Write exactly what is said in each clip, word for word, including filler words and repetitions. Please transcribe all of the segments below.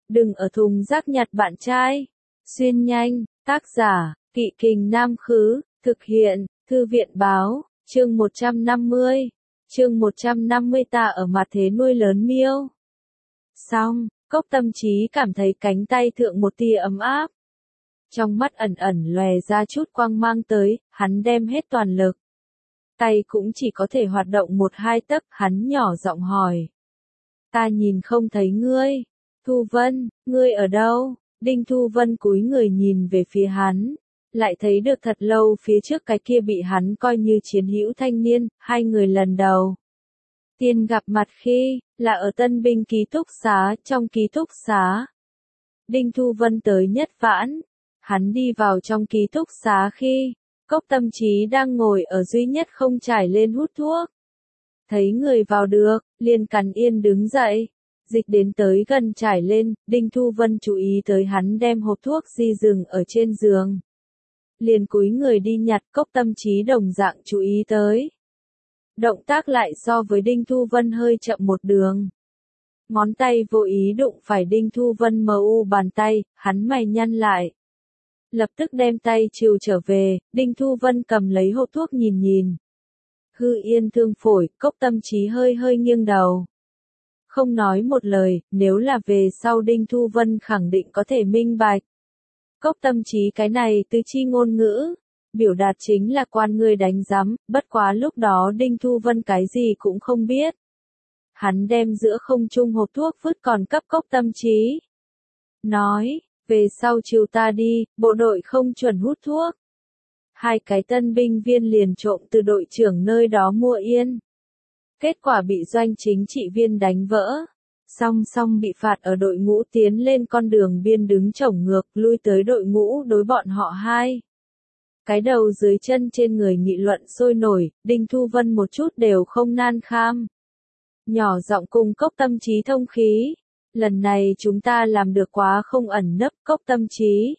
Đừng ở thùng rác nhặt bạn trai. Xuyên nhanh, tác giả, Kỵ Kình Nam Khứ, thực hiện, Thư viện Báo, chương một trăm năm mươi. Chương một trăm năm mươi ta ở mặt thế nuôi lớn miêu. Xong, Cốc Tâm Trí cảm thấy cánh tay thượng một tia ấm áp. Trong mắt ẩn ẩn lòe ra chút quang mang tới, hắn đem hết toàn lực. Tay cũng chỉ có thể hoạt động một hai tấc, hắn nhỏ giọng hỏi. Ta nhìn không thấy ngươi. Thu Vân, ngươi ở đâu? Đinh Thu Vân cúi người nhìn về phía hắn. Lại thấy được thật lâu phía trước cái kia bị hắn coi như chiến hữu thanh niên, hai người lần đầu tiên gặp mặt khi, là ở tân binh ký túc xá, trong ký túc xá. Đinh Thu Vân tới nhất vãn, hắn đi vào trong ký túc xá khi, Cốc Tâm Trí đang ngồi ở duy nhất không trải lên hút thuốc. Thấy người vào được, liền cắn yên đứng dậy, dịch đến tới gần trải lên, Đinh Thu Vân chú ý tới hắn đem hộp thuốc di dừng ở trên giường. Liền cúi người đi nhặt, Cốc Tâm Trí đồng dạng chú ý tới. Động tác lại so với Đinh Thu Vân hơi chậm một đường. Ngón tay vô ý đụng phải Đinh Thu Vân mờ u bàn tay, hắn mày nhăn lại. Lập tức đem tay trìu trở về, Đinh Thu Vân cầm lấy hộp thuốc nhìn nhìn. Hư yên thương phổi, Cốc Tâm Trí hơi hơi nghiêng đầu. Không nói một lời, nếu là về sau Đinh Thu Vân khẳng định có thể minh bạch. Cốc Tâm Trí cái này tứ chi ngôn ngữ, biểu đạt chính là quan người đánh giám, bất quá lúc đó Đinh Thu Vân cái gì cũng không biết. Hắn đem giữa không trung hộp thuốc vứt còn cấp Cốc Tâm Trí. Nói, về sau chiều ta đi, bộ đội không chuẩn hút thuốc. Hai cái tân binh viên liền trộm từ đội trưởng nơi đó mua yên. Kết quả bị doanh chính trị viên đánh vỡ. Song song bị phạt ở đội ngũ tiến lên con đường biên đứng chổng ngược lui tới đội ngũ đối bọn họ hai. Cái đầu dưới chân trên người nghị luận sôi nổi, Đinh Thu Vân một chút đều không nan kham. Nhỏ giọng cùng Cốc Tâm Trí thông khí. Lần này chúng ta làm được quá không ẩn nấp, Cốc Tâm Trí.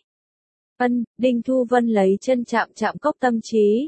Ân, Đinh Thu Vân lấy chân chạm chạm Cốc Tâm Trí.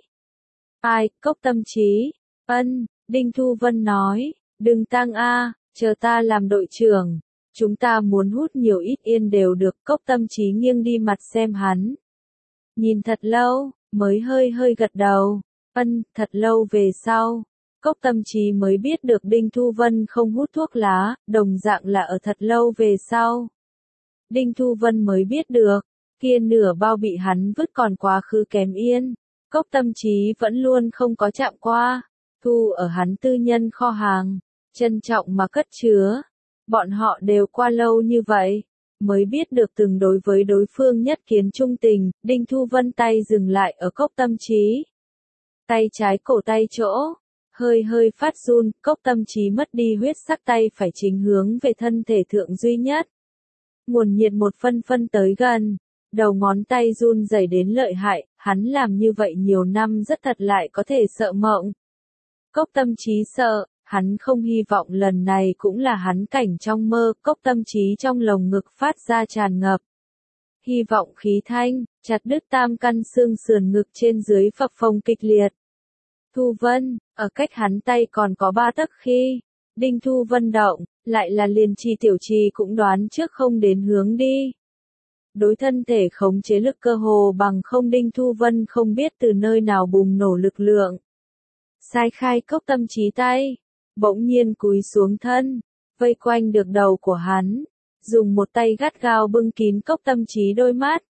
Ai, Cốc Tâm Trí? Ân, Đinh Thu Vân nói, đừng tăng a, chờ ta làm đội trưởng. Chúng ta muốn hút nhiều ít yên đều được, Cốc Tâm Trí nghiêng đi mặt xem hắn. Nhìn thật lâu, mới hơi hơi gật đầu. Ân, thật lâu về sau. Cốc Tâm Trí mới biết được Đinh Thu Vân không hút thuốc lá, đồng dạng là ở thật lâu về sau. Đinh Thu Vân mới biết được, kia nửa bao bị hắn vứt còn quá khứ kém yên. Cốc Tâm Trí vẫn luôn không có chạm qua, thu ở hắn tư nhân kho hàng, trân trọng mà cất chứa. Bọn họ đều qua lâu như vậy, mới biết được từng đối với đối phương nhất kiến trung tình, Đinh Thu Vân tay dừng lại ở Cốc Tâm Trí. Tay trái cổ tay chỗ. Hơi hơi phát run, Cốc Tâm Trí mất đi huyết sắc tay phải chính hướng về thân thể thượng duy nhất. Nguồn nhiệt một phân phân tới gần, đầu ngón tay run rẩy đến lợi hại, hắn làm như vậy nhiều năm rất thật lại có thể sợ mộng. Cốc Tâm Trí sợ, hắn không hy vọng lần này cũng là hắn cảnh trong mơ, Cốc Tâm Trí trong lồng ngực phát ra tràn ngập. Hy vọng khí thanh, chặt đứt tam căn xương sườn ngực trên dưới phập phồng kịch liệt. Thu Vân, ở cách hắn tay còn có ba tấc khi, Đinh Thu Vân động, lại là liền Trì Tiểu Trì cũng đoán trước không đến hướng đi. Đối thân thể khống chế lực cơ hồ bằng không Đinh Thu Vân không biết từ nơi nào bùng nổ lực lượng. Sai khai Cốc Tâm Trí tay, bỗng nhiên cúi xuống thân, vây quanh được đầu của hắn, dùng một tay gắt gao bưng kín Cốc Tâm Trí đôi mắt.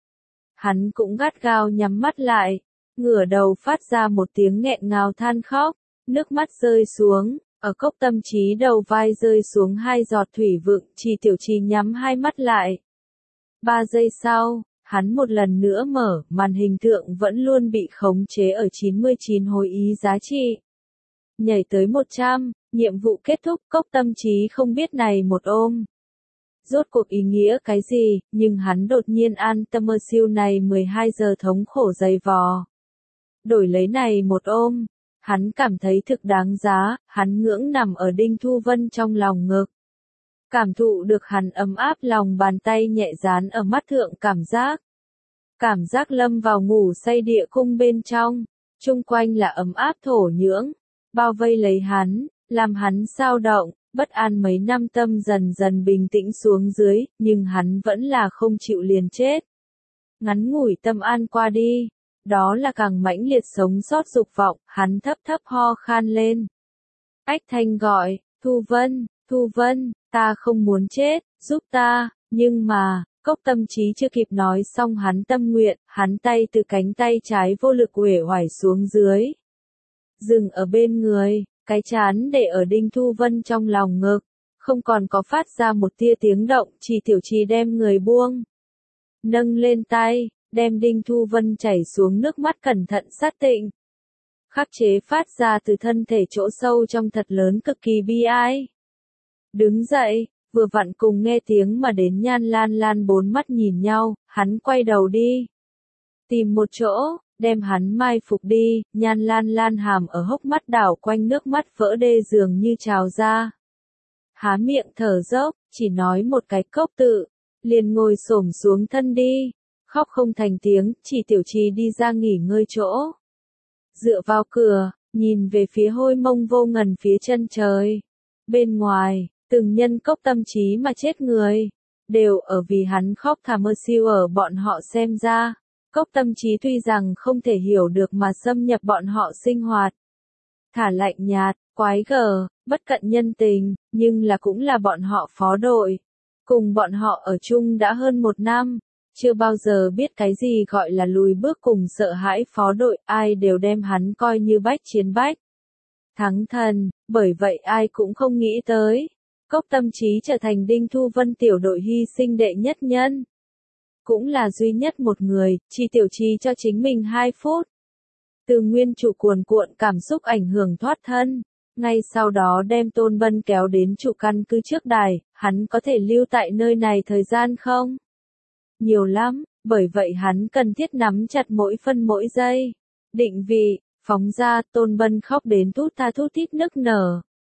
Hắn cũng gắt gao nhắm mắt lại. Ngửa đầu phát ra một tiếng nghẹn ngào than khóc, nước mắt rơi xuống, ở Cốc Tâm Trí đầu vai rơi xuống hai giọt thủy vựng, Trì Tiểu Trì nhắm hai mắt lại. Ba giây sau, hắn một lần nữa mở, màn hình thượng vẫn luôn bị khống chế ở chín mươi chín hồi ý giá trị. Nhảy tới một trăm, nhiệm vụ kết thúc, Cốc Tâm Trí không biết này một ôm. Rốt cuộc ý nghĩa cái gì, nhưng hắn đột nhiên an tâm mơ siêu này mười hai giờ thống khổ dày vò. Đổi lấy này một ôm, hắn cảm thấy thực đáng giá, hắn ngưỡng nằm ở Đinh Thu Vân trong lòng ngực. Cảm thụ được hắn ấm áp lòng bàn tay nhẹ dán ở mắt thượng cảm giác. Cảm giác lâm vào ngủ say địa cung bên trong, chung quanh là ấm áp thổ nhưỡng, bao vây lấy hắn, làm hắn sao động, Bất an mấy năm tâm dần dần bình tĩnh xuống dưới, nhưng hắn vẫn là không chịu liền chết. Ngắn ngủi tâm an qua đi, đó là càng mãnh liệt sống sót dục vọng, hắn thấp thấp ho khan lên. Ách thanh gọi, Thu Vân, Thu Vân, ta không muốn chết, giúp ta, nhưng mà, Cốc Tâm Chí chưa kịp nói xong hắn tâm nguyện, hắn tay từ cánh tay trái vô lực uể oải xuống dưới. Dừng ở bên người, cái chán để ở Đinh Thu Vân trong lòng ngực, không còn có phát ra một tia tiếng động, chỉ Tiểu Trì đem người buông. Nâng lên tay, đem Đinh Thu Vân chảy xuống nước mắt cẩn thận sát tịnh. Khắc chế phát ra từ thân thể chỗ sâu trong thật lớn cực kỳ bi ai. Đứng dậy, vừa vặn cùng nghe tiếng mà đến Nhan Lan Lan bốn mắt nhìn nhau, hắn quay đầu đi. Tìm một chỗ, đem hắn mai phục đi, Nhan Lan Lan hàm ở hốc mắt đảo quanh nước mắt vỡ đê dường như trào ra. Há miệng thở dốc, chỉ nói một cái cốc tự, liền ngồi xổm xuống thân đi, khóc không thành tiếng, chỉ Tiểu Trì đi ra nghỉ ngơi chỗ. Dựa vào cửa, nhìn về phía hôi mông vô ngần phía chân trời. Bên ngoài, từng nhân Cốc Tâm Chí mà chết người, đều ở vì hắn khóc thả mơ siêu ở bọn họ xem ra. Cốc Tâm Chí tuy rằng không thể hiểu được mà xâm nhập bọn họ sinh hoạt. Thả lạnh nhạt, quái gở, bất cận nhân tình, nhưng là cũng là bọn họ phó đội. Cùng bọn họ ở chung đã hơn một năm, chưa bao giờ biết cái gì gọi là lùi bước cùng sợ hãi phó đội, ai đều đem hắn coi như bách chiến bách. Thắng thần, bởi vậy ai cũng không nghĩ tới. Cốc Tâm Chí trở thành Đinh Thu Vân tiểu đội hy sinh đệ nhất nhân. Cũng là duy nhất một người, chỉ Tiểu Trì cho chính mình hai phút. Từ nguyên chủ cuồn cuộn cảm xúc ảnh hưởng thoát thân. Ngay sau đó đem Tôn Bân kéo đến trụ căn cứ trước đài, hắn có thể lưu tại nơi này thời gian không? Nhiều lắm, bởi vậy hắn cần thiết nắm chặt mỗi phân mỗi giây. Định vị, phóng ra, Tôn Bân khóc đến thút tha thút thít nức nở.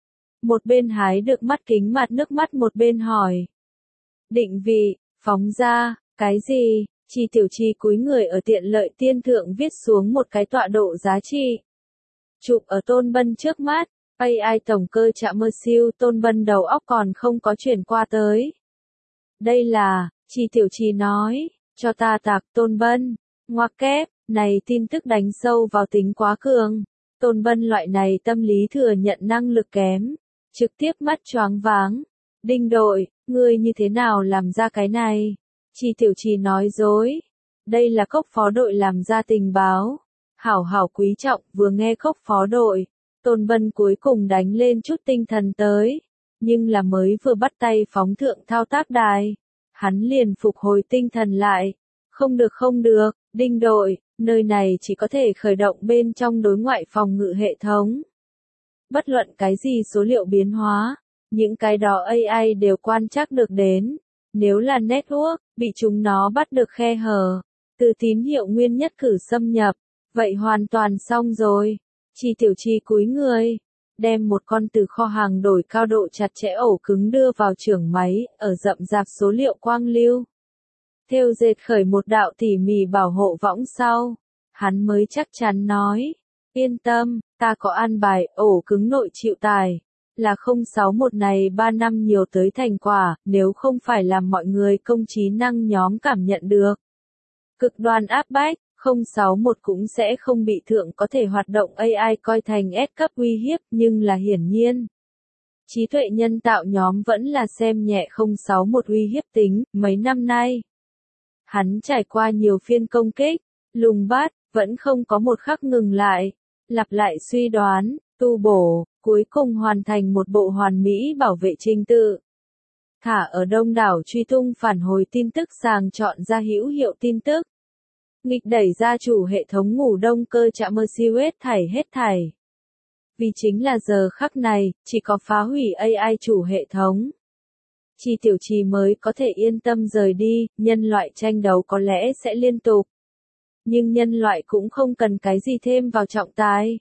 Một bên hái được mắt kính mặt nước mắt một bên hỏi. Định vị, phóng ra, cái gì? Chỉ Tiểu Trì cúi người ở tiện lợi tiên thượng viết xuống một cái tọa độ giá trị. Chụp ở Tôn Bân trước mắt, a i tổng cơ chạm mơ siêu, Tôn Bân đầu óc còn không có chuyển qua tới. Đây là, Chỉ Tiểu Trì nói, cho ta tạc Tôn Bân, ngoặc kép, này tin tức đánh sâu vào tính quá cường. Tôn Bân loại này tâm lý thừa nhận năng lực kém, trực tiếp mắt choáng váng. Đinh đội, ngươi như thế nào làm ra cái này? Chỉ Tiểu Trì nói dối. Đây là Cốc phó đội làm ra tình báo. Hảo hảo quý trọng, vừa nghe Cốc phó đội. Tôn Bân cuối cùng đánh lên chút tinh thần tới. Nhưng là mới vừa bắt tay phóng thượng thao tác đài. Hắn liền phục hồi tinh thần lại. Không được không được, Đinh đội, nơi này chỉ có thể khởi động bên trong đối ngoại phòng ngự hệ thống. Bất luận cái gì số liệu biến hóa, những cái đó a i đều quan trắc được đến. Nếu là network, bị chúng nó bắt được khe hở, từ tín hiệu nguyên nhất cử xâm nhập, vậy hoàn toàn xong rồi. Chỉ Tiểu Trì cúi người, đem một con từ kho hàng đổi cao độ chặt chẽ ổ cứng đưa vào trưởng máy, ở rậm rạp số liệu quang lưu. Thêu dệt khởi một đạo tỉ mỉ bảo hộ võng sau, hắn mới chắc chắn nói, yên tâm, ta có an bài, ổ cứng nội chịu tải, là không sáu một này ba năm nhiều tới thành quả, nếu không phải làm mọi người công trí năng nhóm cảm nhận được. Cực đoan áp bách, không sáu một cũng sẽ không bị thượng có thể hoạt động a i coi thành S cấp uy hiếp, nhưng là hiển nhiên. Trí tuệ nhân tạo nhóm vẫn là xem nhẹ không sáu một uy hiếp tính, mấy năm nay. Hắn trải qua nhiều phiên công kích, lùng bắt, vẫn không có một khắc ngừng lại, lặp lại suy đoán, tu bổ, cuối cùng hoàn thành một bộ hoàn mỹ bảo vệ trình tự. Thả ở đông đảo truy tung phản hồi tin tức sàng chọn ra hữu hiệu tin tức. Nghịch đẩy ra chủ hệ thống ngủ đông cơ chạm mơ siêu hết thảy hết thảy. Vì chính là giờ khắc này, chỉ có phá hủy a i chủ hệ thống. Chỉ Tiểu Trì mới có thể yên tâm rời đi, nhân loại tranh đấu có lẽ sẽ liên tục. Nhưng nhân loại cũng không cần cái gì thêm vào trọng tài.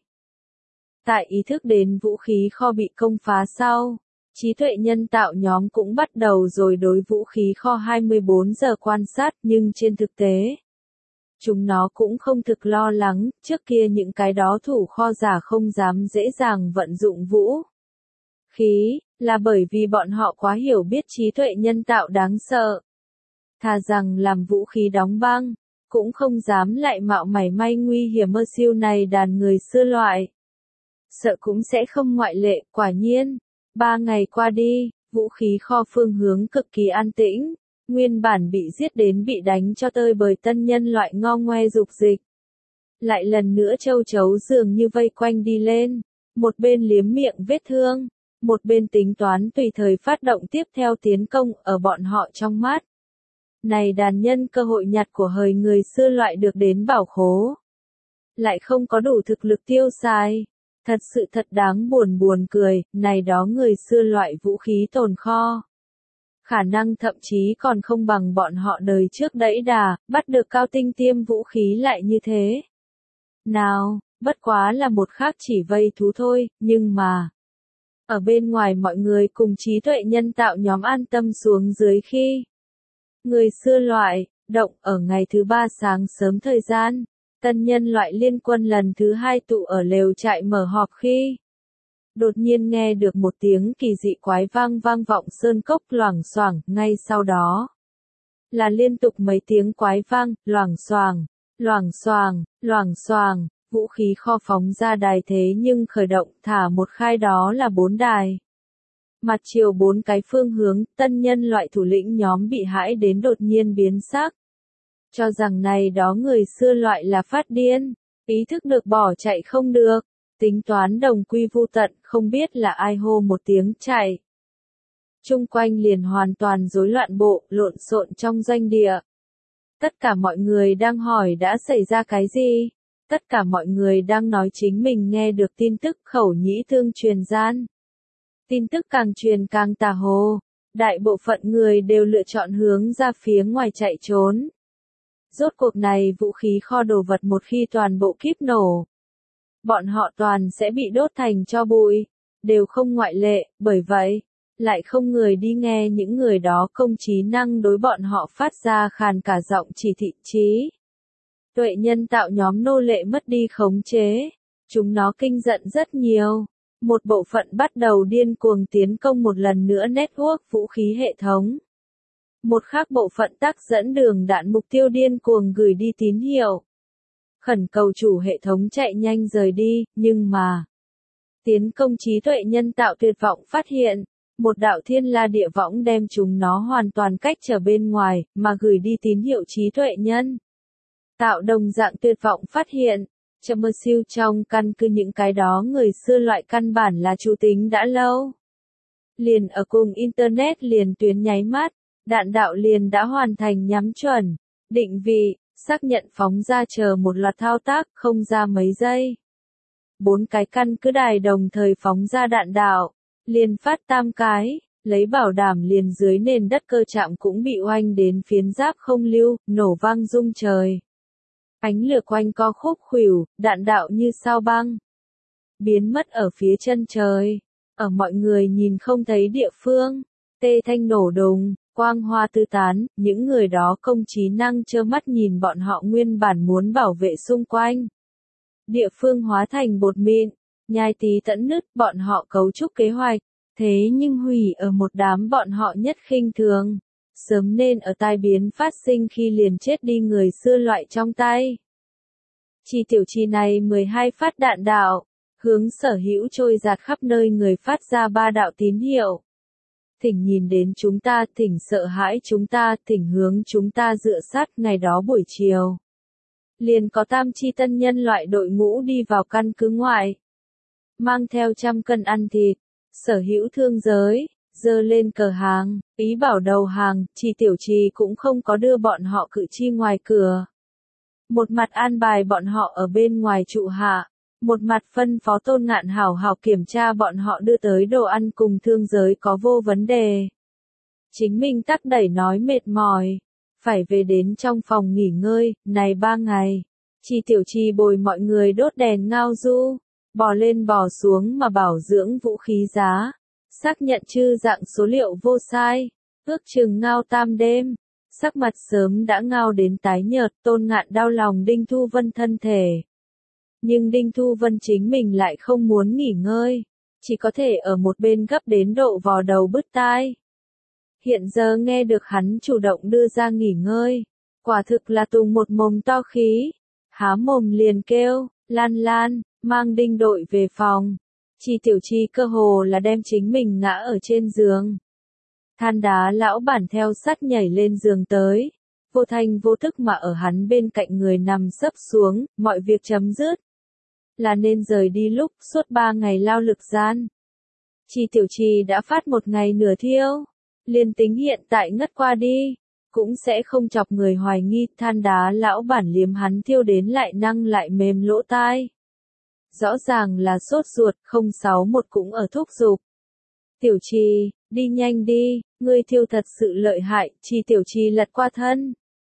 Tại ý thức đến vũ khí kho bị công phá sau, trí tuệ nhân tạo nhóm cũng bắt đầu rồi đối vũ khí kho hai mươi bốn giờ quan sát, nhưng trên thực tế, chúng nó cũng không thực lo lắng, trước kia những cái đó thủ kho giả không dám dễ dàng vận dụng vũ khí, là bởi vì bọn họ quá hiểu biết trí tuệ nhân tạo đáng sợ. Thà rằng làm vũ khí đóng băng, cũng không dám lại mạo mảy may nguy hiểm mơ siêu này đàn người xưa loại. Sợ cũng sẽ không ngoại lệ, quả nhiên. Ba ngày qua đi, vũ khí kho phương hướng cực kỳ an tĩnh, nguyên bản bị giết đến bị đánh cho tơi bời tân nhân loại ngo ngoe dục dịch. Lại lần nữa châu chấu dường như vây quanh đi lên, một bên liếm miệng vết thương, một bên tính toán tùy thời phát động tiếp theo tiến công ở bọn họ trong mắt. Này đàn nhân cơ hội nhặt của hời người xưa loại được đến bảo khố. Lại không có đủ thực lực tiêu xài. Thật sự thật đáng buồn buồn cười, này đó người xưa loại vũ khí tồn kho. Khả năng thậm chí còn không bằng bọn họ đời trước đẫy đà, bắt được cao tinh tiêm vũ khí lại như thế. Nào, bất quá là một khác chỉ vây thú thôi, nhưng mà... Ở bên ngoài mọi người cùng trí tuệ nhân tạo nhóm an tâm xuống dưới khi... Người xưa loại, động ở ngày thứ ba sáng sớm thời gian. Tân nhân loại liên quân lần thứ hai tụ ở lều trại mở họp khi đột nhiên nghe được một tiếng kỳ dị quái vang vang vọng sơn cốc loảng xoảng, ngay sau đó là liên tục mấy tiếng quái vang, loảng xoảng, loảng xoảng, loảng xoảng, vũ khí kho phóng ra đài thế nhưng khởi động thả một khai đó là bốn đài. Mặt chiều bốn cái phương hướng, tân nhân loại thủ lĩnh nhóm bị hãi đến đột nhiên biến sắc. Cho rằng này đó người xưa loại là phát điên, ý thức được bỏ chạy không được, tính toán đồng quy vu tận, không biết là ai hô một tiếng chạy. Trung quanh liền hoàn toàn rối loạn bộ, lộn xộn trong doanh địa. Tất cả mọi người đang hỏi đã xảy ra cái gì? Tất cả mọi người đang nói chính mình nghe được tin tức khẩu nhĩ thương truyền gian. Tin tức càng truyền càng tà hồ, đại bộ phận người đều lựa chọn hướng ra phía ngoài chạy trốn. Rốt cuộc này vũ khí kho đồ vật một khi toàn bộ kíp nổ. Bọn họ toàn sẽ bị đốt thành tro bụi, đều không ngoại lệ, bởi vậy, lại không người đi nghe những người đó công trí năng đối bọn họ phát ra khàn cả giọng chỉ thị trí. Tuệ nhân tạo nhóm nô lệ mất đi khống chế, chúng nó kinh giận rất nhiều. Một bộ phận bắt đầu điên cuồng tiến công một lần nữa network vũ khí hệ thống. Một khác bộ phận tác dẫn đường đạn mục tiêu điên cuồng gửi đi tín hiệu. Khẩn cầu chủ hệ thống chạy nhanh rời đi, nhưng mà... Tiến công trí tuệ nhân tạo tuyệt vọng phát hiện, một đạo thiên la địa võng đem chúng nó hoàn toàn cách trở bên ngoài, mà gửi đi tín hiệu trí tuệ nhân. Tạo đồng dạng tuyệt vọng phát hiện, chậm mơ siêu trong căn cứ những cái đó người xưa loại căn bản là chủ tính đã lâu. Liền ở cùng Internet liền tuyến nháy mắt. Đạn đạo liền đã hoàn thành nhắm chuẩn, định vị, xác nhận phóng ra chờ một loạt thao tác không ra mấy giây. Bốn cái căn cứ đài đồng thời phóng ra đạn đạo, liền phát tam cái, lấy bảo đảm liền dưới nền đất cơ trạm cũng bị oanh đến phiến giáp không lưu, nổ vang rung trời. Ánh lửa quanh co khúc khuỷu, đạn đạo như sao băng. Biến mất ở phía chân trời, ở mọi người nhìn không thấy địa phương, tê thanh nổ đùng. Quang hoa tư tán, những người đó công trí năng trơ mắt nhìn bọn họ nguyên bản muốn bảo vệ xung quanh. Địa phương hóa thành bột mịn, nhai tí tẫn nứt, bọn họ cấu trúc kế hoạch, thế nhưng hủy ở một đám bọn họ nhất khinh thường. Sớm nên ở tai biến phát sinh khi liền chết đi người xưa loại trong tay. Chi tiểu chi này mười hai phát đạn đạo, hướng sở hữu trôi giạt khắp nơi người phát ra ba đạo tín hiệu. Thỉnh nhìn đến chúng ta, thỉnh sợ hãi chúng ta, thỉnh hướng chúng ta dựa sát ngày đó buổi chiều. Liền có tam chi tân nhân loại đội ngũ đi vào căn cứ ngoại. Mang theo trăm cân ăn thịt, sở hữu thương giới, dơ lên cờ hàng, ý bảo đầu hàng, chi tiểu trì cũng không có đưa bọn họ cử chi ngoài cửa. Một mặt an bài bọn họ ở bên ngoài trụ hạ. Một mặt phân phó Tôn Ngạn hảo hảo kiểm tra bọn họ đưa tới đồ ăn cùng thương giới có vô vấn đề. Chính mình tắc đẩy nói mệt mỏi, phải về đến trong phòng nghỉ ngơi, này ba ngày. Chi tiểu chi bồi mọi người đốt đèn ngao du, bò lên bò xuống mà bảo dưỡng vũ khí giá, xác nhận chư dạng số liệu vô sai, ước chừng ngao tam đêm. Sắc mặt sớm đã ngao đến tái nhợt, Tôn Ngạn đau lòng Đinh Thu Vân thân thể. Nhưng Đinh Thu Vân chính mình lại không muốn nghỉ ngơi. chỉ có thể ở một bên gấp đến độ vò đầu bứt tai. Hiện giờ nghe được hắn chủ động đưa ra nghỉ ngơi, quả thực là tùng một mồm to khí, há mồm liền kêu, Lan Lan, mang Đinh đội về phòng. Chi Tiểu Chi cơ hồ là đem chính mình ngã ở trên giường. Than đá lão bản theo sát nhảy lên giường tới, vô thanh vô thức mà ở hắn bên cạnh người nằm sấp xuống, mọi việc chấm dứt. Là nên rời đi lúc suốt ba ngày lao lực gian. Chi Tiểu Chi đã phát một ngày nửa thiêu, liền tính hiện tại ngất qua đi, cũng sẽ không chọc người hoài nghi. Than đá lão bản liếm hắn thiêu đến lại năng lại mềm lỗ tai. Rõ ràng là sốt ruột, không sáu một cũng ở thúc giục. Tiểu Chi, đi nhanh đi, ngươi thiêu thật sự lợi hại. Chi Tiểu Chi lật qua thân,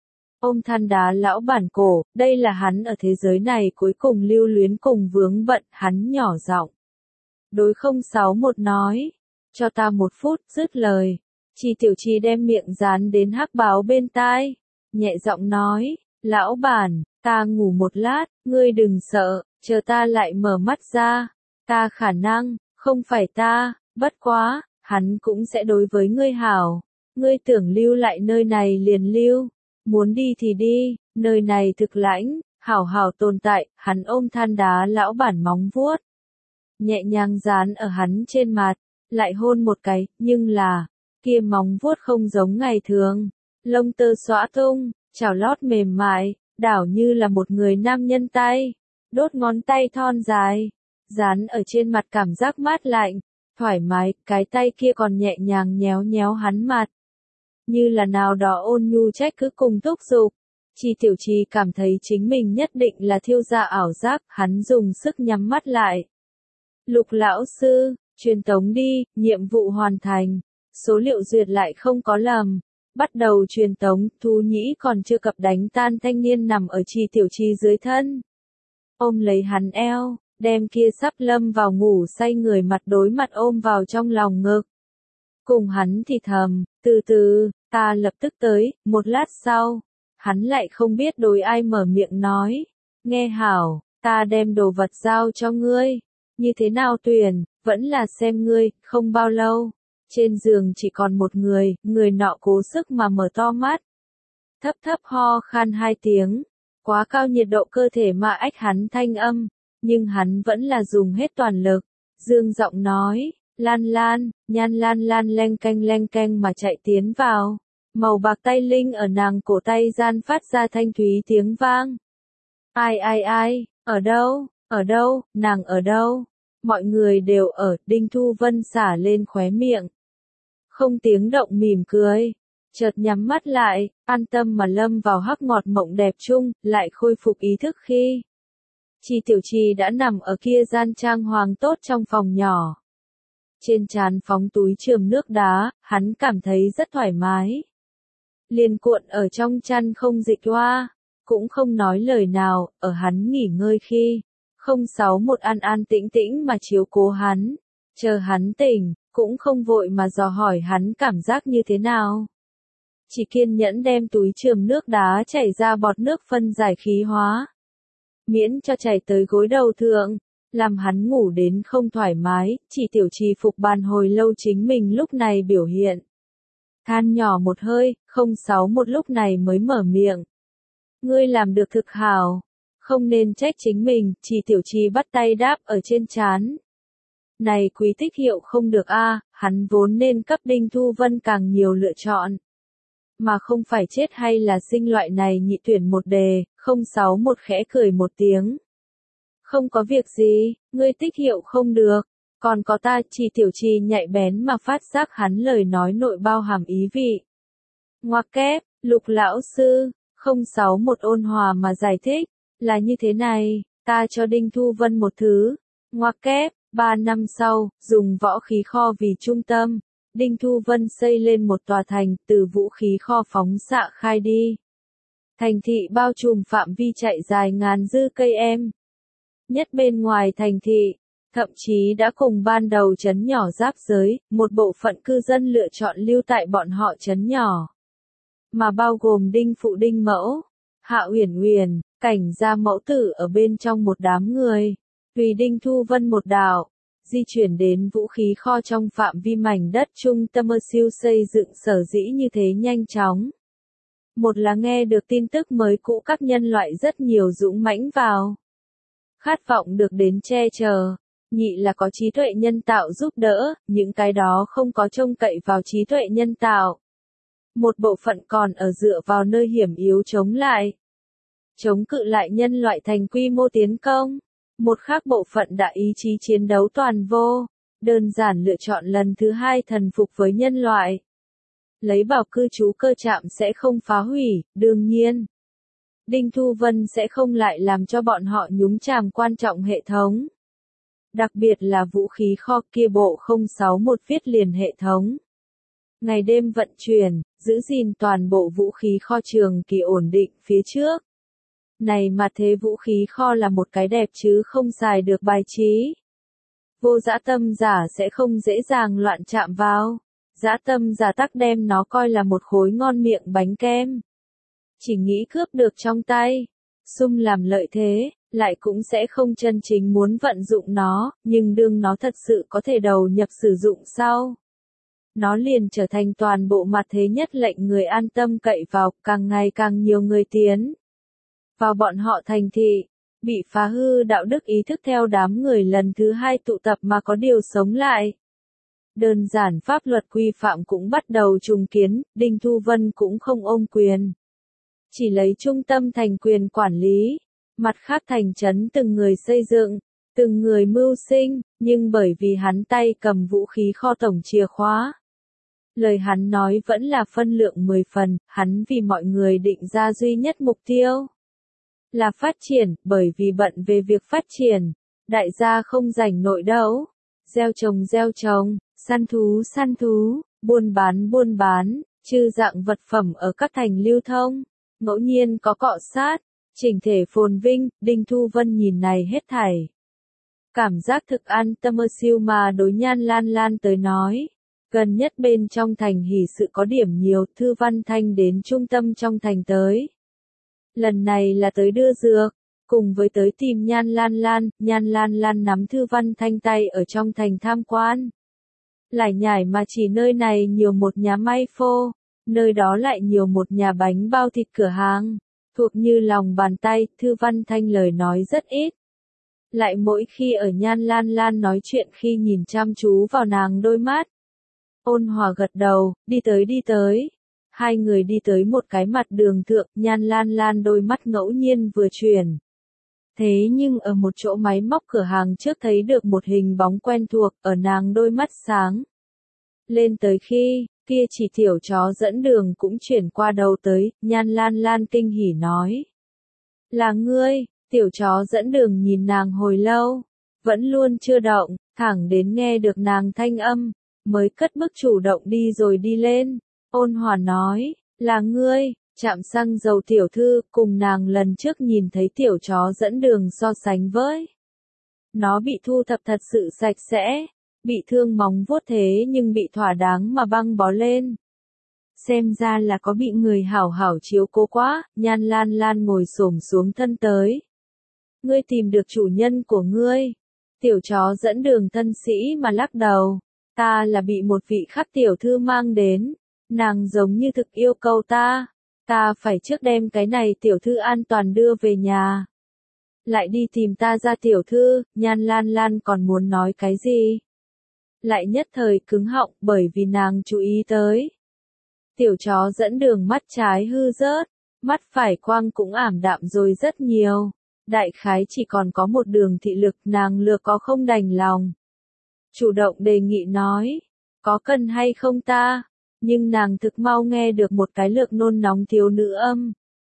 ôm than đá lão bản cổ, đây là hắn ở thế giới này cuối cùng lưu luyến cùng vướng bận. Hắn nhỏ giọng đối không sáu một nói, cho ta một phút. Dứt lời, Chi Tiểu Chi đem miệng dán đến hắc báo bên tai, nhẹ giọng nói, lão bản, ta ngủ một lát, ngươi đừng sợ, chờ ta lại mở mắt ra, ta khả năng, không phải ta, bất quá, hắn cũng sẽ đối với ngươi hảo, ngươi tưởng lưu lại nơi này liền lưu, muốn đi thì đi, nơi này thực lãnh, hảo hảo tồn tại. Hắn ôm than đá lão bản móng vuốt, nhẹ nhàng dán ở hắn trên mặt, lại hôn một cái, nhưng là, kia móng vuốt không giống ngày thường, lông tơ xõa tung, chảo lót mềm mại, đảo như là một người nam nhân tay, đốt ngón tay thon dài, dán ở trên mặt cảm giác mát lạnh, thoải mái. Cái tay kia còn nhẹ nhàng nhéo nhéo hắn mặt, như là nào đó ôn nhu trách cứ cùng thúc giục. Chi Tiểu Chi cảm thấy chính mình nhất định là thiêu ra ảo giác. Hắn dùng sức nhắm mắt lại. Lục lão sư, truyền tống đi, nhiệm vụ hoàn thành, số liệu duyệt lại không có lầm, bắt đầu truyền tống. Thu Nhĩ còn chưa cập đánh tan thanh niên nằm ở Chi Tiểu Chi dưới thân, ôm lấy hắn eo, đem kia sắp lâm vào ngủ say người mặt đối mặt ôm vào trong lòng ngực, cùng hắn thì thầm, từ từ, ta lập tức tới. Một lát sau, hắn lại không biết đối ai mở miệng nói, nghe hảo, ta đem đồ vật giao cho ngươi, như thế nào tuyển, vẫn là xem ngươi. Không bao lâu, trên giường chỉ còn một người, người nọ cố sức mà mở to mắt, thấp thấp ho khan hai tiếng, quá cao nhiệt độ cơ thể mà ách hắn thanh âm, nhưng hắn vẫn là dùng hết toàn lực, dương giọng nói, Lan Lan. Nhan Lan Lan leng canh leng canh mà chạy tiến vào, màu bạc tay linh ở nàng cổ tay gian phát ra thanh thúy tiếng vang. Ai ai ai, ở đâu, ở đâu, nàng ở đâu, mọi người đều ở. Đinh Thu Vân xả lên khóe miệng, không tiếng động mỉm cười, chợt nhắm mắt lại, an tâm mà lâm vào hắc ngọt mộng đẹp chung, lại khôi phục ý thức khi Chi Tiểu Chi đã nằm ở kia gian trang hoàng tốt trong phòng nhỏ. Trên trán phóng túi chườm nước đá, hắn cảm thấy rất thoải mái. Liền cuộn ở trong chăn không dịch hoa, cũng không nói lời nào. Ở hắn nghỉ ngơi khi, không sáu một an an tĩnh tĩnh mà chiếu cố hắn, chờ hắn tỉnh, cũng không vội mà dò hỏi hắn cảm giác như thế nào. Chỉ kiên nhẫn đem túi chườm nước đá chảy ra bọt nước phân giải khí hóa, miễn cho chảy tới gối đầu thượng, làm hắn ngủ đến không thoải mái. Chỉ Tiểu Chi phục bàn hồi lâu chính mình lúc này biểu hiện, than nhỏ một hơi. Không sáu một lúc này mới mở miệng, ngươi làm được thực hảo, không nên trách chính mình. Chỉ Tiểu Chi bắt tay đáp ở trên trán, này quý tích hiệu không được a, à, hắn vốn nên cấp Đinh Thu Vân càng nhiều lựa chọn, mà không phải chết hay là sinh loại này nhị tuyển một đề. Không sáu một khẽ cười một tiếng, không có việc gì, ngươi tích hiệu không được, còn có ta. Chi Tiểu Chi nhạy bén mà phát giác hắn lời nói nội bao hàm ý vị. Ngoặc kép, Lục lão sư, không sáu một ôn hòa mà giải thích, là như thế này, ta cho Đinh Thu Vân một thứ, ngoặc kép, ba năm sau, dùng võ khí kho vì trung tâm, Đinh Thu Vân xây lên một tòa thành, từ vũ khí kho phóng xạ khai đi. Thành thị bao trùm phạm vi chạy dài ngàn dư cây em. Nhất bên ngoài thành thị, thậm chí đã cùng ban đầu trấn nhỏ giáp giới, một bộ phận cư dân lựa chọn lưu tại bọn họ trấn nhỏ, mà bao gồm Đinh phụ Đinh mẫu, Hạ Uyển Uyển, Cảnh gia mẫu tử ở bên trong một đám người, tùy Đinh Thu Vân một đạo, di chuyển đến vũ khí kho trong phạm vi mảnh đất trung tâm Siêu xây dựng sở dĩ như thế nhanh chóng. Một là nghe được tin tức mới cũ các nhân loại rất nhiều dũng mãnh vào. Khát vọng được đến che chở. Nhị là có trí tuệ nhân tạo giúp đỡ, những cái đó không có trông cậy vào trí tuệ nhân tạo. Một bộ phận còn ở dựa vào nơi hiểm yếu chống lại. Chống cự lại nhân loại thành quy mô tiến công. Một khác bộ phận đã ý chí chiến đấu toàn vô, đơn giản lựa chọn lần thứ hai thần phục với nhân loại. Lấy bảo cư trú cơ trạm sẽ không phá hủy, đương nhiên. Đinh Thu Vân sẽ không lại làm cho bọn họ nhúng chàm quan trọng hệ thống. Đặc biệt là vũ khí kho kia bộ không sáu một viết liền hệ thống. Ngày đêm vận chuyển, giữ gìn toàn bộ vũ khí kho trường kỳ ổn định phía trước. Này mà thế vũ khí kho là một cái đẹp chứ không xài được bài trí. Vô dã tâm giả sẽ không dễ dàng loạn chạm vào. Dã tâm giả tắc đem nó coi là một khối ngon miệng bánh kem. Chỉ nghĩ cướp được trong tay, sung làm lợi thế, lại cũng sẽ không chân chính muốn vận dụng nó, nhưng đương nó thật sự có thể đầu nhập sử dụng sau. Nó liền trở thành toàn bộ mặt thế nhất lệnh người an tâm cậy vào, càng ngày càng nhiều người tiến vào bọn họ thành thị, bị phá hư đạo đức ý thức theo đám người lần thứ hai tụ tập mà có điều sống lại. Đơn giản pháp luật quy phạm cũng bắt đầu trùng kiến, Đinh Thu Vân cũng không ôm quyền. Chỉ lấy trung tâm thành quyền quản lý, mặt khác thành trấn từng người xây dựng, từng người mưu sinh, nhưng bởi vì hắn tay cầm vũ khí kho tổng chìa khóa. Lời hắn nói vẫn là phân lượng mười phần, hắn vì mọi người định ra duy nhất mục tiêu. Là phát triển, bởi vì bận về việc phát triển, đại gia không rảnh nội đấu. Gieo trồng gieo trồng, săn thú săn thú, buôn bán buôn bán, trừ dạng vật phẩm ở các thành lưu thông, ngẫu nhiên có cọ sát, chỉnh thể phồn vinh, Đinh Thu Vân nhìn này hết thảy. Cảm giác thực an tâm siêu mà đối Nhan Lan Lan tới nói. Gần nhất bên trong thành hỉ sự có điểm nhiều, Thư Văn Thanh đến trung tâm trong thành tới. Lần này là tới đưa dược, cùng với tới tìm Nhan Lan Lan, Nhan Lan Lan nắm Thư Văn Thanh tay ở trong thành tham quan. Lại nhải mà chỉ nơi này nhiều một nhà may phô, nơi đó lại nhiều một nhà bánh bao thịt cửa hàng, thuộc như lòng bàn tay, Thư Văn Thanh lời nói rất ít. Lại mỗi khi ở Nhan Lan Lan nói chuyện khi nhìn chăm chú vào nàng đôi mắt. Ôn Hòa gật đầu, đi tới đi tới. Hai người đi tới một cái mặt đường thượng, Nhan Lan Lan đôi mắt ngẫu nhiên vừa chuyển. Thế nhưng ở một chỗ máy móc cửa hàng trước thấy được một hình bóng quen thuộc, ở nàng đôi mắt sáng. Lên tới khi, kia chỉ tiểu chó dẫn đường cũng chuyển qua đầu tới, Nhan Lan Lan kinh hỉ nói. Là ngươi, tiểu chó dẫn đường nhìn nàng hồi lâu, vẫn luôn chưa động, thẳng đến nghe được nàng thanh âm, mới cất bước chủ động đi rồi đi lên. Ôn Hòa nói, là ngươi, trạm xăng dầu tiểu thư, cùng nàng lần trước nhìn thấy tiểu chó dẫn đường so sánh với. Nó bị thu thập thật sự sạch sẽ, bị thương móng vuốt thế nhưng bị thỏa đáng mà băng bó lên. Xem ra là có bị người hảo hảo chiếu cố quá, Nhan Lan Lan ngồi xổm xuống thân tới. Ngươi tìm được chủ nhân của ngươi. Tiểu chó dẫn đường thân sĩ mà lắc đầu. Ta là bị một vị khác tiểu thư mang đến. Nàng giống như thực yêu cầu ta. Ta phải trước đem cái này tiểu thư an toàn đưa về nhà. Lại đi tìm ta ra tiểu thư, Nhan Lan Lan còn muốn nói cái gì? Lại nhất thời cứng họng bởi vì nàng chú ý tới. Tiểu chó dẫn đường mắt trái hư rớt, mắt phải quang cũng ảm đạm rồi rất nhiều. Đại khái chỉ còn có một đường thị lực, nàng lừa có không đành lòng. Chủ động đề nghị nói, có cần hay không ta? Nhưng nàng thực mau nghe được một cái lược nôn nóng thiếu nữ âm.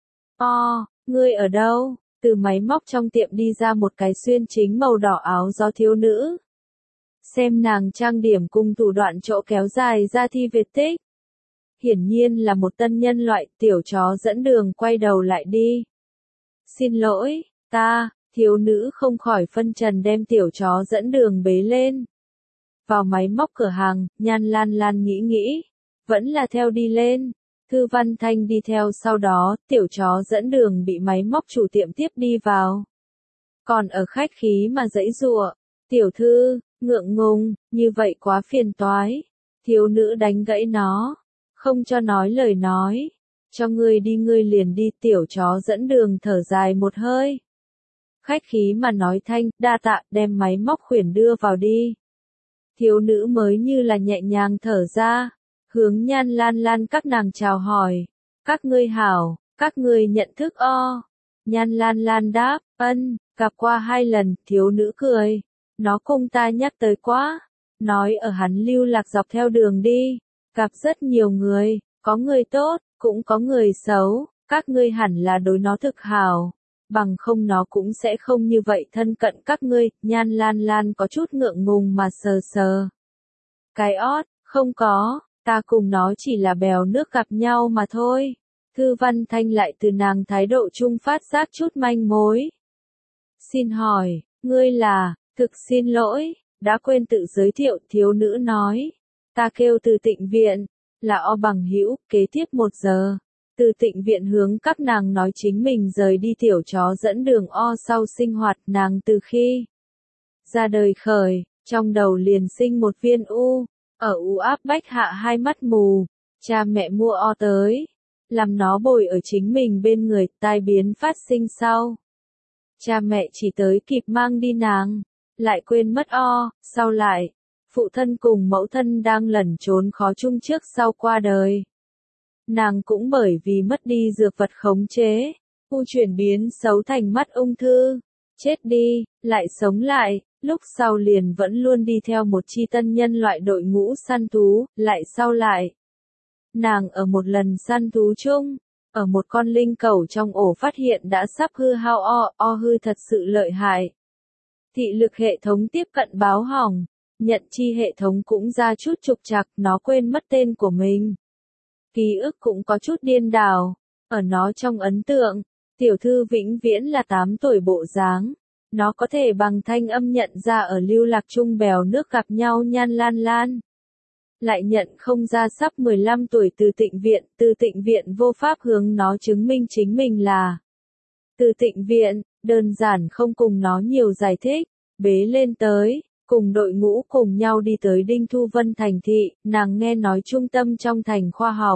O, ngươi ở đâu? Từ máy móc trong tiệm đi ra một cái xuyên chính màu đỏ áo gió thiếu nữ. Xem nàng trang điểm cùng thủ đoạn chỗ kéo dài ra thi Việt tích. Hiển nhiên là một tân nhân loại, tiểu chó dẫn đường quay đầu lại đi. Xin lỗi, ta, thiếu nữ không khỏi phân trần đem tiểu chó dẫn đường bế lên. Vào máy móc cửa hàng, Nhan Lan Lan nghĩ nghĩ, vẫn là theo đi lên. Thư Văn Thanh đi theo sau đó, tiểu chó dẫn đường bị máy móc chủ tiệm tiếp đi vào. Còn ở khách khí mà dãy dụa, tiểu thư, Ngượng ngùng, như vậy quá phiền toái. Thiếu nữ đánh gãy nó, không cho nói lời nói. Cho ngươi đi ngươi liền đi, tiểu chó dẫn đường thở dài một hơi. Khách khí mà nói thanh, đa tạ, đem máy móc khuyển đưa vào đi. Thiếu nữ mới như là nhẹ nhàng thở ra, hướng Nhan Lan Lan các nàng chào hỏi. Các ngươi hảo, các ngươi nhận thức o. Nhan Lan Lan đáp, ân, gặp qua hai lần, thiếu nữ cười. Nó cùng ta nhắc tới quá, nói ở hắn lưu lạc dọc theo đường đi, gặp rất nhiều người, có người tốt, cũng có người xấu, các ngươi hẳn là đối nó thực hảo, bằng không nó cũng sẽ không như vậy thân cận các ngươi. Nhan Lan Lan có chút ngượng ngùng mà sờ sờ cái ót, không có, ta cùng nó chỉ là bèo nước gặp nhau mà thôi. Thư Văn Thanh lại từ nàng thái độ chung phát giác chút manh mối. Xin hỏi, ngươi là, thực xin lỗi, đã quên tự giới thiệu, thiếu nữ nói. Ta kêu Từ Tịnh Viện, là o bằng hữu. Kế tiếp một giờ, Từ Tịnh Viện hướng các nàng nói chính mình rời đi tiểu chó dẫn đường o sau sinh hoạt nàng từ khi ra đời khởi, trong đầu liền sinh một viên u, ở u áp bách hạ hai mắt mù, cha mẹ mua o tới, làm nó bồi ở chính mình bên người. Tai biến phát sinh sau, cha mẹ chỉ tới kịp mang đi nàng, lại quên mất o, sau lại, phụ thân cùng mẫu thân đang lẩn trốn khó chung trước sau qua đời. Nàng cũng bởi vì mất đi dược vật khống chế, u chuyển biến xấu thành mắt ung thư, chết đi, lại sống lại, lúc sau liền vẫn luôn đi theo một chi tân nhân loại đội ngũ săn thú, lại sau lại. Nàng ở một lần săn thú chung, ở một con linh cẩu trong ổ phát hiện đã sắp hư hao o, o hư thật sự lợi hại. Thị lực hệ thống tiếp cận báo hỏng, nhận chi hệ thống cũng ra chút trục trặc, nó quên mất tên của mình. Ký ức cũng có chút điên đảo, ở nó trong ấn tượng, tiểu thư vĩnh viễn là tám tuổi bộ dáng. Nó có thể bằng thanh âm nhận ra ở lưu lạc chung bèo nước gặp nhau Nhan Lan Lan. Lại nhận không ra sắp mười lăm tuổi Từ Tịnh Viện, Từ Tịnh Viện vô pháp hướng nó chứng minh chính mình là Từ Tịnh Viện, đơn giản không cùng nó nhiều giải thích, bế lên tới, cùng đội ngũ cùng nhau đi tới Đinh Thu Vân thành thị. Nàng nghe nói trung tâm trong thành khoa học,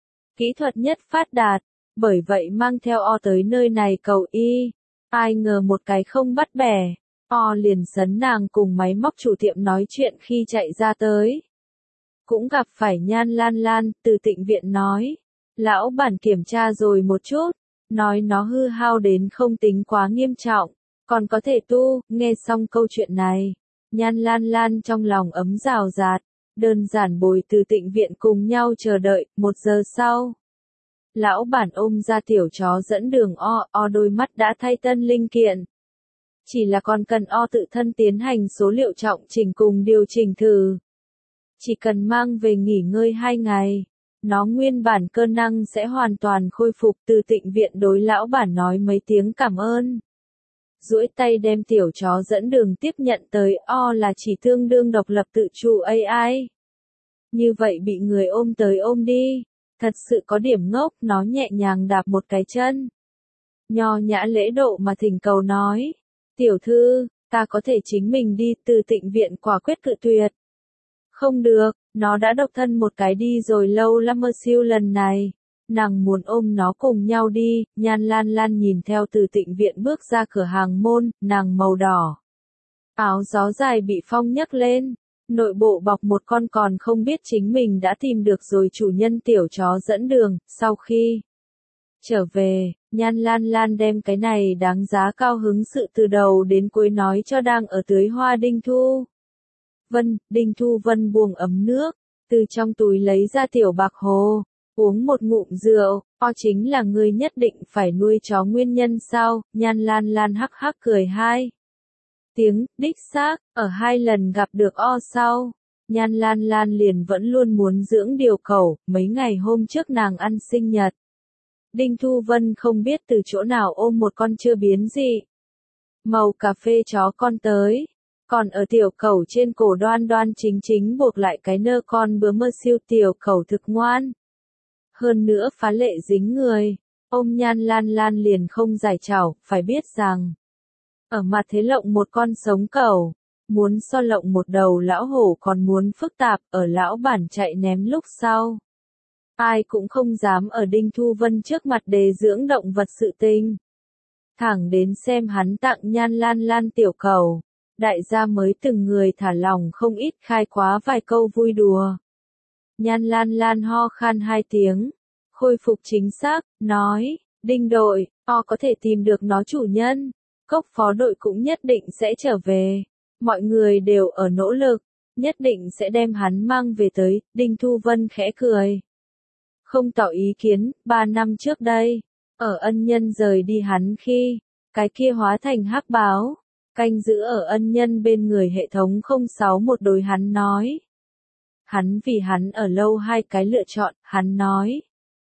kỹ thuật nhất phát đạt, bởi vậy mang theo o tới nơi này cầu y. Ai ngờ một cái không bắt bẻ, o liền sấn nàng cùng máy móc chủ tiệm nói chuyện khi chạy ra tới. Cũng gặp phải Nhan Lan Lan. Từ Tịnh Viện nói, lão bản kiểm tra rồi một chút, nói nó hư hao đến không tính quá nghiêm trọng, còn có thể tu. Nghe xong câu chuyện này, Nhan Lan Lan trong lòng ấm rào rạt, đơn giản bồi Từ Tịnh Viện cùng nhau chờ đợi. Một giờ sau, lão bản ôm ra tiểu chó dẫn đường o, o đôi mắt đã thay tân linh kiện. Chỉ là còn cần o tự thân tiến hành số liệu trọng chỉnh cùng điều chỉnh thử. Chỉ cần mang về nghỉ ngơi hai ngày, nó nguyên bản cơ năng sẽ hoàn toàn khôi phục. Từ Tịnh Viện đối lão bản nói mấy tiếng cảm ơn, duỗi tay đem tiểu chó dẫn đường tiếp nhận tới. O là chỉ tương đương độc lập tự chủ a i. Như vậy bị người ôm tới ôm đi, thật sự có điểm ngốc. Nó nhẹ nhàng đạp một cái chân, nho nhã lễ độ mà thỉnh cầu nói, tiểu thư, ta có thể chính mình đi. Từ Tịnh Viện quả quyết cự tuyệt. Không được, nó đã độc thân một cái đi rồi lâu lắm. Siêu lần này, nàng muốn ôm nó cùng nhau đi. Nhan Lan Lan nhìn theo Từ Tịnh Viện bước ra cửa hàng môn, nàng màu đỏ áo gió dài bị phong nhấc lên, nội bộ bọc một con còn không biết chính mình đã tìm được rồi chủ nhân tiểu chó dẫn đường. Sau khi trở về, Nhan Lan Lan đem cái này đáng giá cao hứng sự từ đầu đến cuối nói cho đang ở tưới hoa Đinh Thu Vân. Đinh Thu Vân buông ấm nước, từ trong túi lấy ra tiểu bạc hồ, uống một ngụm rượu. O chính là ngươi nhất định phải nuôi chó nguyên nhân sao? Nhan Lan Lan hắc hắc cười hai tiếng, đích xác, ở hai lần gặp được o sau, Nhan Lan Lan liền vẫn luôn muốn dưỡng điều cẩu. Mấy ngày hôm trước nàng ăn sinh nhật, Đinh Thu Vân không biết từ chỗ nào ôm một con chưa biến dị màu cà phê chó con tới, còn ở tiểu cẩu trên cổ đoan đoan chính chính buộc lại cái nơ con bướm. Mơ siêu tiểu cẩu thực ngoan, hơn nữa phá lệ dính người, ôm Nhan Lan Lan liền không giải chảo. Phải biết rằng, ở mặt thế lộng một con sống cẩu, muốn so lộng một đầu lão hổ còn muốn phức tạp, ở lão bản chạy ném lúc sau. Ai cũng không dám ở Đinh Thu Vân trước mặt đề dưỡng động vật sự tình. Thẳng đến xem hắn tặng Nhan Lan Lan tiểu cầu, đại gia mới từng người thả lòng không ít khai quá vài câu vui đùa. Nhan Lan Lan ho khan hai tiếng, khôi phục chính xác, nói, Đinh đội, o có thể tìm được nó chủ nhân, Cốc phó đội cũng nhất định sẽ trở về, mọi người đều ở nỗ lực, nhất định sẽ đem hắn mang về tới, Đinh Thu Vân khẽ cười. Không tỏ ý kiến, ba năm trước đây, ở ân nhân rời đi hắn khi, cái kia hóa thành hắc báo, canh giữ ở ân nhân bên người hệ thống không sáu một đối hắn nói. Hắn vì hắn ở lâu hai cái lựa chọn, hắn nói.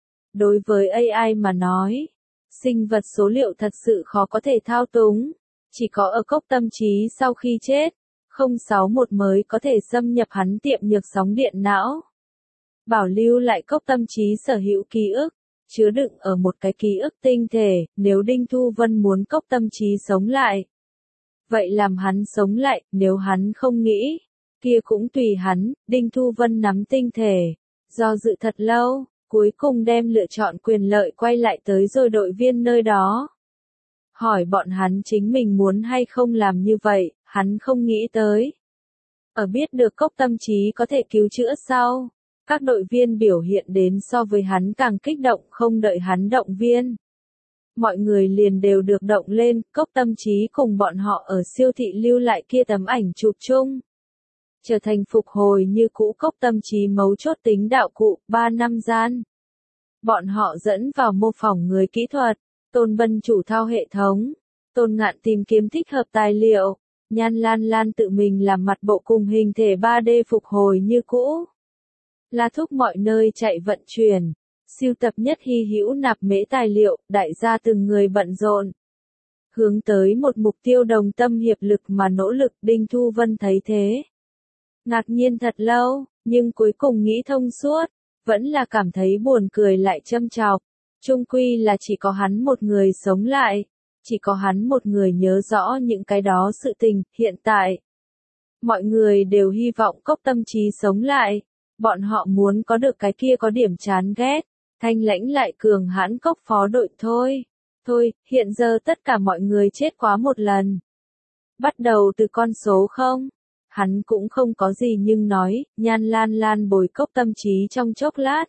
Đối với a i mà nói, sinh vật số liệu thật sự khó có thể thao túng, chỉ có ở cốc tâm trí sau khi chết, không sáu một mới có thể xâm nhập hắn tiệm nhược sóng điện não. Bảo lưu lại cốc tâm trí sở hữu ký ức, chứa đựng ở một cái ký ức tinh thể, nếu Đinh Thu Vân muốn cốc tâm trí sống lại. Vậy làm hắn sống lại, nếu hắn không nghĩ, kia cũng tùy hắn, Đinh Thu Vân nắm tinh thể, do dự thật lâu, cuối cùng đem lựa chọn quyền lợi quay lại tới rồi đội viên nơi đó. Hỏi bọn hắn chính mình muốn hay không làm như vậy, hắn không nghĩ tới. Ở biết được cốc tâm trí có thể cứu chữa sau, các đội viên biểu hiện đến so với hắn càng kích động không đợi hắn động viên. Mọi người liền đều được động lên, cốc tâm trí cùng bọn họ ở siêu thị lưu lại kia tấm ảnh chụp chung. Trở thành phục hồi như cũ cốc tâm trí mấu chốt tính đạo cụ, ba năm gian. Bọn họ dẫn vào mô phỏng người kỹ thuật, Tôn Bân chủ thao hệ thống, Tôn Ngạn tìm kiếm thích hợp tài liệu, Nhan Lan Lan tự mình làm mặt bộ cùng hình thể ba D phục hồi như cũ. La thúc mọi nơi chạy vận chuyển, siêu tập nhất hy hữu nạp mễ tài liệu, đại gia từng người bận rộn. Hướng tới một mục tiêu đồng tâm hiệp lực mà nỗ lực, Đinh Thu Vân thấy thế. Ngạc nhiên thật lâu, nhưng cuối cùng nghĩ thông suốt, vẫn là cảm thấy buồn cười lại châm chọc. Chung quy là chỉ có hắn một người sống lại, chỉ có hắn một người nhớ rõ những cái đó sự tình, hiện tại. Mọi người đều hy vọng cốc tâm trí sống lại, bọn họ muốn có được cái kia có điểm chán ghét, thanh lãnh lại cường hãn cốc phó đội thôi. Thôi, hiện giờ tất cả mọi người chết quá một lần. Bắt đầu từ con số không? Hắn cũng không có gì nhưng nói, Nhan Lan Lan bồi cốc tâm trí trong chốc lát.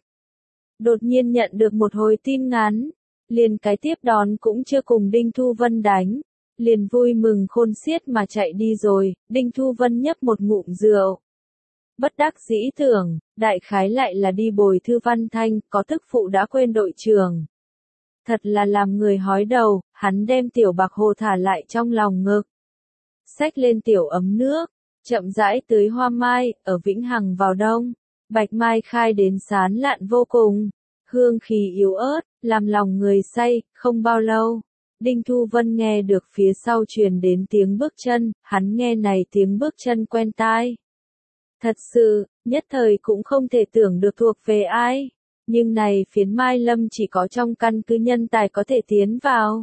Đột nhiên nhận được một hồi tin ngắn, liền cái tiếp đón cũng chưa cùng Đinh Thu Vân đánh, liền vui mừng khôn xiết mà chạy đi rồi, Đinh Thu Vân nhấp một ngụm rượu. Bất đắc dĩ tưởng, đại khái lại là đi bồi Thư Văn Thanh, có thức phụ đã quên đội trưởng. Thật là làm người hói đầu, hắn đem tiểu bạc hồ thả lại trong lòng ngực. Xách lên tiểu ấm nước, chậm rãi tưới hoa mai, ở Vĩnh Hằng vào đông, bạch mai khai đến sán lạn vô cùng, hương khí yếu ớt, làm lòng người say, không bao lâu. Đinh Thu Vân nghe được phía sau truyền đến tiếng bước chân, hắn nghe này tiếng bước chân quen tai. Thật sự, nhất thời cũng không thể tưởng được thuộc về ai, nhưng này phiến Mai Lâm chỉ có trong căn cứ nhân tài có thể tiến vào.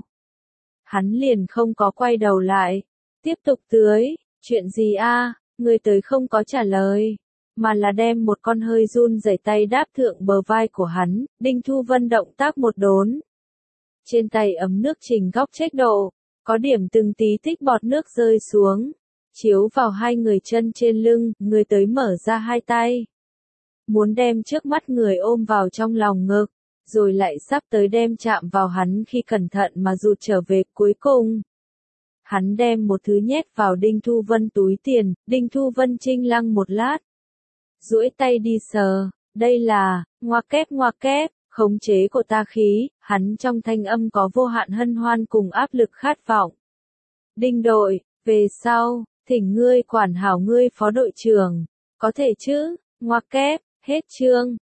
Hắn liền không có quay đầu lại, tiếp tục tưới, chuyện gì a? Người tới không có trả lời, mà là đem một con hơi run rẩy tay đáp thượng bờ vai của hắn, Đinh Thu Vân động tác một đốn. Trên tay ấm nước trình góc chết độ, có điểm từng tí tích bọt nước rơi xuống, chiếu vào hai người chân trên lưng, người tới mở ra hai tay. Muốn đem trước mắt người ôm vào trong lòng ngực, rồi lại sắp tới đem chạm vào hắn khi cẩn thận mà rụt trở về cuối cùng. Hắn đem một thứ nhét vào Đinh Thu Vân túi tiền, Đinh Thu Vân trinh lăng một lát. Duỗi tay đi sờ, đây là, ngoa kép ngoa kép, khống chế của ta khí, hắn trong thanh âm có vô hạn hân hoan cùng áp lực khát vọng. Đinh đội, về sau, thỉnh ngươi quản hảo ngươi phó đội trưởng, có thể chứ, ngoa kép, hết chương.